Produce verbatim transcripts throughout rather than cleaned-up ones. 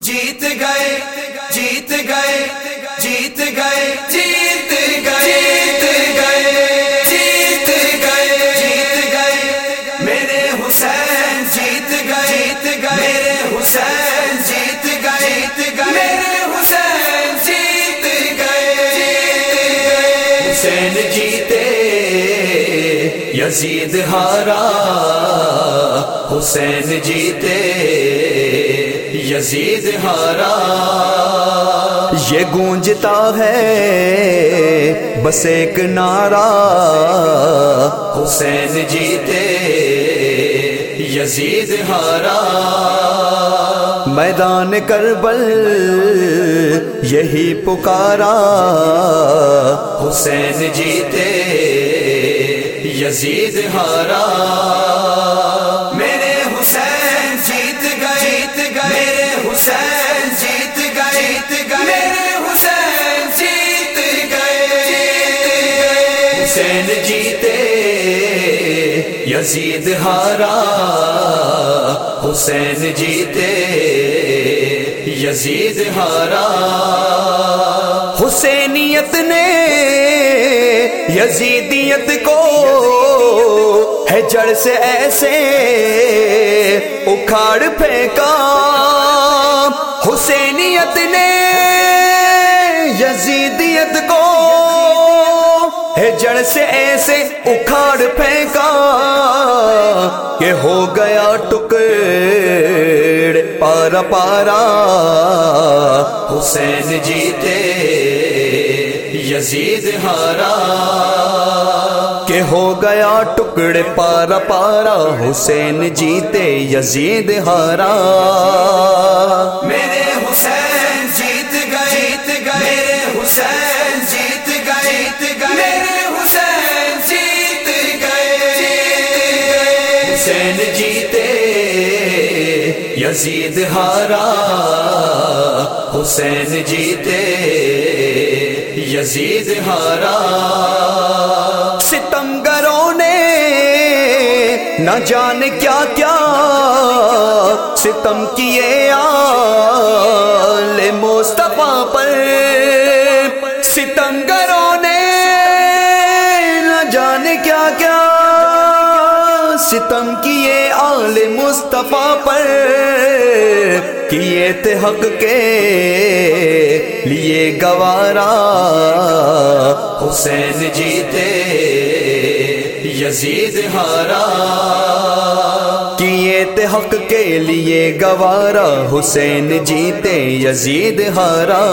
جیت گئے جیت گئے جیت گئے جیت گئے جیت گئے جیت گئے جیت گئے میرے حسین جیت گئے جیت گئے میرے حسین جیت گئے جیت گئے میرے حسین جیت گئے حسین جیتے یزید ہارا حسین جیتے یزید ہارا یہ گونجتا ہے بس ایک نعرہ حسین جیتے یزید ہارا میدان کربل یہی پکارا حسین جیتے یزید ہارا میرے حسین جیت گئے جیت گئے میرے حسین جیت گئے جیت گئے میرے حسین جیت گئے حسین جیتے یزید ہارا حسین جیتے یزید ہارا حسینیت نے یزیدیت کو ہے جڑ سے ایسے اکھاڑ پھینکا حسینیت نے یزیدیت کو ہے جڑ سے ایسے اکھاڑ پھینکا کہ ہو گیا ٹکڑ پارا پارا حسین جیتے یزید ہارا کہ ہو گیا ٹکڑے پارا پارا حسین جیتے یزید ہارا میرے حسین جیت گئے جیت گئے میرے حسین جیت گئے جیت گئے میرے حسین جیت گئے حسین جیتے یزید ہارا حسین جیتے یزید ہارا ستمگروں نے نہ جانے کیا کیا ستم کیے آل مصطفیٰ پر ستمگروں نے نہ جانے کیا کیا ستم کیے آل مصطفیٰ پر کیے تھے حق کے لیے گوارا حسین جیتے یزید ہارا کیے تھے حق کے لیے گوارا حسین جیتے یزید ہارا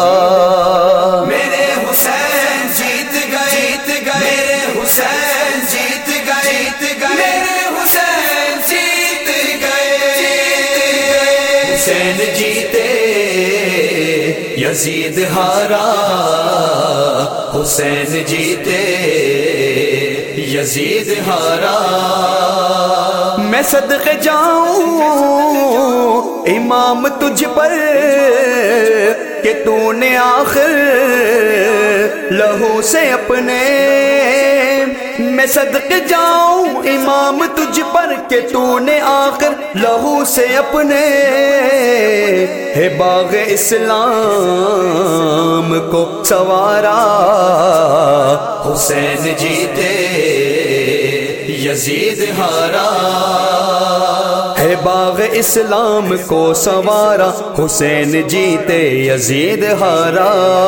میرے حسین جیت گئے جیت گئے میرے حسین جیت گئے جیت گئے میرے حسین جیت گئے حسین جیتے یزید ہارا حسین جیتے یزید ہارا میں صدقے جاؤں امام تجھ پر کہ تو نے آخر لہو سے اپنے میں صدقے جاؤں امام تجھ پر کہ تو نے آخر لہو سے اپنے ہے باغ اسلام کو سوارا حسین جیتے یزید ہارا ہے باغ اسلام کو سوارا حسین جیتے یزید ہارا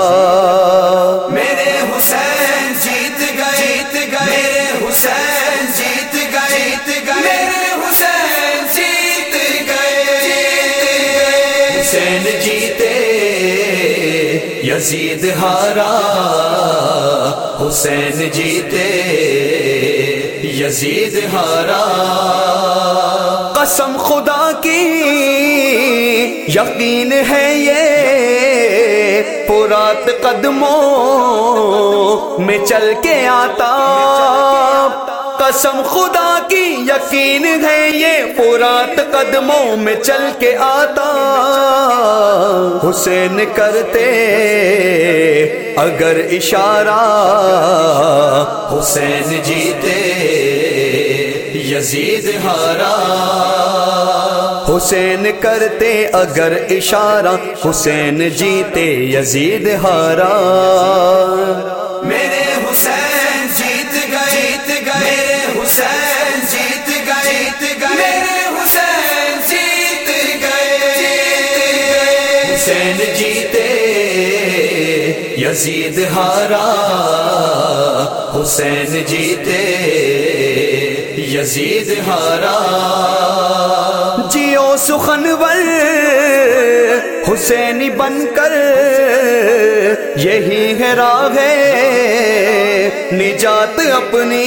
میرے حسین جیت گئے جیت گئے میرے حسین جیت گئے جیت گئے میرے حسین جیت گئے حسین جیتے یزید ہارا حسین جیتے یزید ہارا قسم خدا کی یقین ہے یہ فرات قدموں میں چل کے آتا قسم خدا کی یقین ہے یہ فرات قدموں میں چل کے آتا حسین کرتے اگر اشارہ حسین جیتے یزید ہارا حسین کرتے اگر اشارہ، حسین جیتے یزید ہارا۔ میرے حسین جیت گئے، جیت گئے میرے حسین جیت گئے، جیت گئے میرے حسین جیت گئے۔ حسین جیتے یزید ہارا، حسین جیتے یزید ہارا۔ جیو سخنور حسینی بن کر، یہی ہے راہ نجات اپنی۔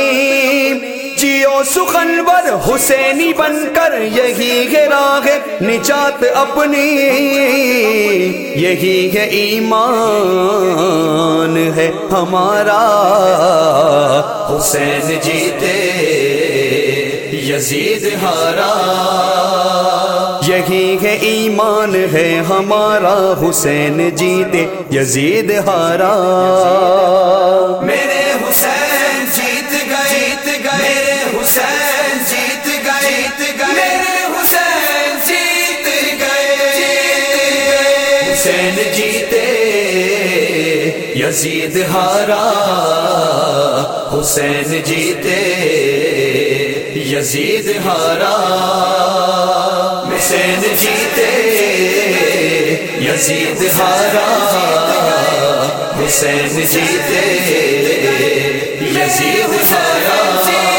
جیو سخنور حسینی بن کر، یہی ہے راہ نجات اپنی۔ یہی ہے ایمان ہے ہمارا، حسین جیتے یزید ہارا۔ یہی ہے ایمان ہے ہمارا، حسین جیتے یزید ہارا۔ میرے حسین جیت گئے، جیت گئے میرے حسین جیت گئے، جیت گئے میرے حسین جیت گئے۔ حسین جیتے یزید ہارا، حسین جیتے یزید ہارا۔ حسین جیتے یزید ہارا، حسین جیتے یزید ہارا۔